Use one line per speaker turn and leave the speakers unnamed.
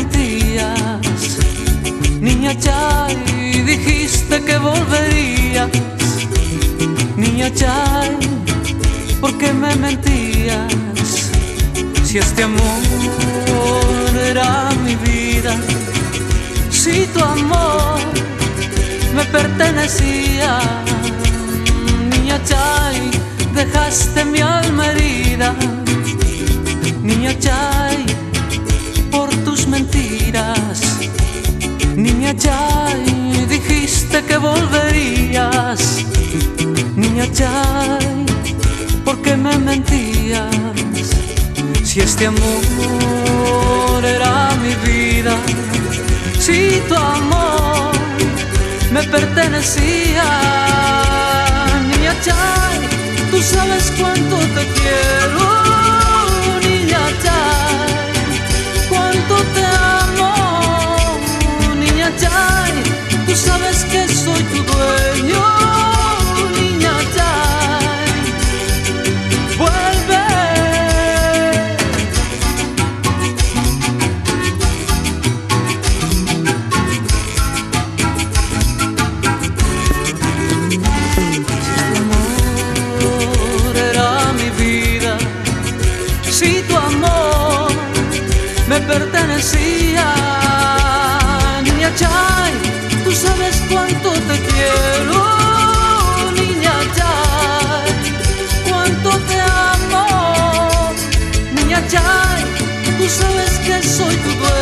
mentías. Niña Chay, dijiste que volverías. Niña Chay, ¿por qué me mentías? Si este amor era mi vida, si tu amor me pertenecía. Niña Chay, dejaste mi alma herida. Niña Chay, por tus mentiras. Niña Chay, dijiste que volverías. Niña Chay, ¿por qué me mentías? Si este amor era mi vida, si tu amor me pertenecía. Niña Chay, tú sabes cuánto te quiero. Niña Chay, cuánto te amo. Niña Chay, tú sabes que soy tu dueño. Niña Chay, vuelve. Si tu amor me pertenecía. Niña Chay, tú sabes cuánto te quiero. Niña Chay, cuánto te amo. Niña Chay, tú sabes que soy tu dueño.